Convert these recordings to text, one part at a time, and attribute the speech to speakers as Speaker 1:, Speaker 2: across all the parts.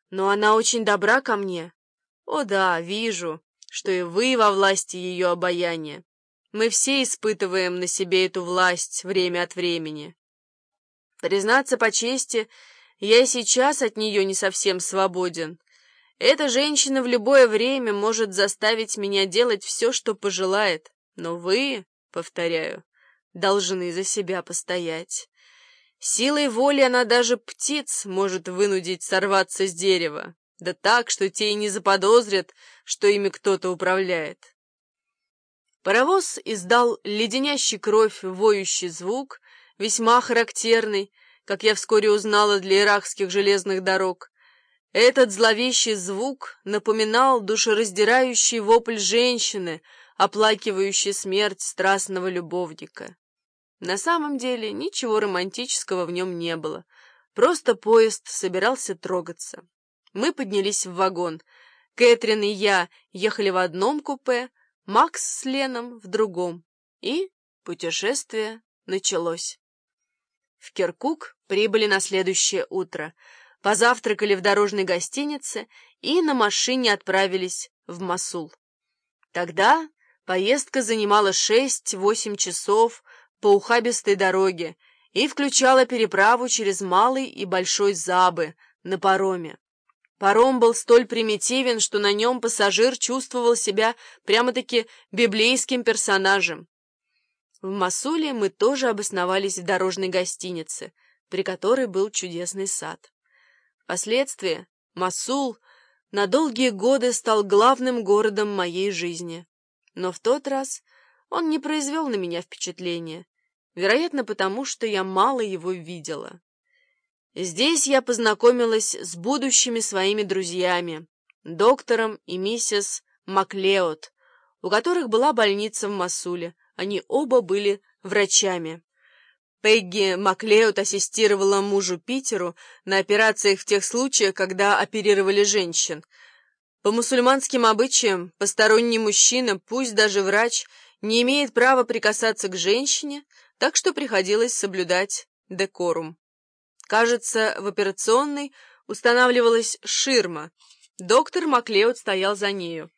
Speaker 1: Но она очень добра ко мне. О да, вижу, что и вы во власти ее обаяния. Мы все испытываем на себе эту власть время от времени. Признаться по чести, я и сейчас от нее не совсем свободен. Эта женщина в любое время может заставить меня делать все, что пожелает. Но вы, повторяю, должны за себя постоять. Силой воли она даже птиц может вынудить сорваться с дерева, да так, что те и не заподозрят, что ими кто-то управляет. Паровоз издал леденящий кровь воющий звук, весьма характерный, как я вскоре узнала, для иракских железных дорог. Этот зловещий звук напоминал душераздирающий вопль женщины, оплакивающей смерть страстного любовника. На самом деле ничего романтического в нем не было, просто поезд собирался трогаться. Мы поднялись в вагон. Кэтрин и я ехали в одном купе, Макс с Леном в другом, и путешествие началось. В Киркук прибыли на следующее утро, позавтракали в дорожной гостинице и на машине отправились в Мосул. Тогда поездка занимала 6-8 часов по ухабистой дороге и включала переправу через Малый и Большой Забы на пароме. Паром был столь примитивен, что на нем пассажир чувствовал себя прямо-таки библейским персонажем. В Мосуле мы тоже обосновались в дорожной гостинице, при которой был чудесный сад. Впоследствии Мосул на долгие годы стал главным городом моей жизни. Но в тот раз он не произвел на меня впечатления, вероятно, потому что я мало его видела. Здесь я познакомилась с будущими своими друзьями, доктором и миссис Маклеод, у которых была больница в Мосуле. Они оба были врачами. Пегги Маклеод ассистировала мужу Питеру на операциях в тех случаях, когда оперировали женщин. По мусульманским обычаям посторонний мужчина, пусть даже врач, не имеет права прикасаться к женщине, так что приходилось соблюдать декорум. Кажется, в операционной устанавливалась ширма. Доктор Маклеод стоял за нею.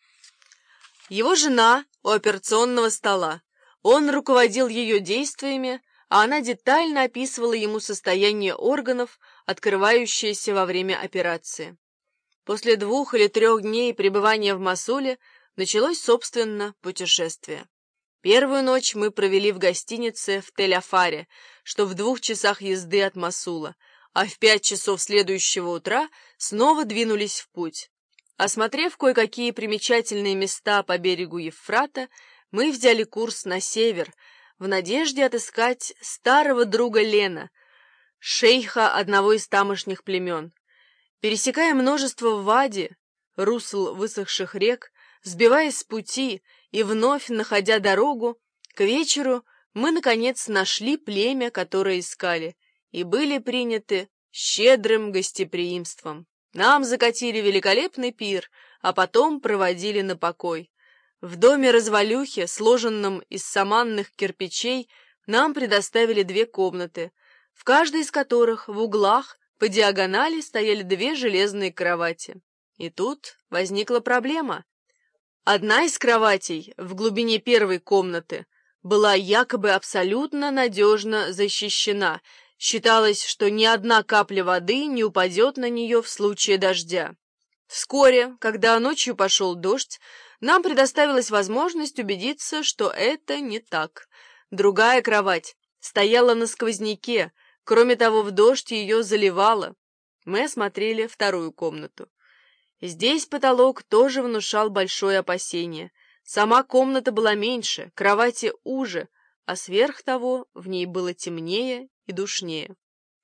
Speaker 1: Его жена у операционного стола. Он руководил ее действиями, а она детально описывала ему состояние органов, открывающееся во время операции. После 2 или 3 дней пребывания в Мосуле началось, собственно, путешествие. Первую ночь мы провели в гостинице в Тель-Афаре, что в 2 часах езды от Мосула, а в 5 часов следующего утра снова двинулись в путь. Осмотрев кое-какие примечательные места по берегу Евфрата, мы взяли курс на север, в надежде отыскать старого друга Лена, шейха одного из тамошних племен. Пересекая множество вади, русл высохших рек, сбиваясь с пути и вновь находя дорогу, к вечеру мы, наконец, нашли племя, которое искали, и были приняты щедрым гостеприимством. Нам закатили великолепный пир, а потом проводили на покой. В доме-развалюхе, сложенном из саманных кирпичей, нам предоставили 2 комнаты, в каждой из которых в углах по диагонали стояли 2 железные кровати. И тут возникла проблема. Одна из кроватей в глубине первой комнаты была якобы абсолютно надежно защищена. Считалось, что ни одна капля воды не упадет на нее в случае дождя. Вскоре, когда ночью пошел дождь, нам предоставилась возможность убедиться, что это не так. Другая кровать стояла на сквозняке, кроме того, в дождь ее заливало. Мы осмотрели вторую комнату. Здесь потолок тоже внушал большое опасение. Сама комната была меньше, кровати уже, а сверх того в ней было темнее и душнее.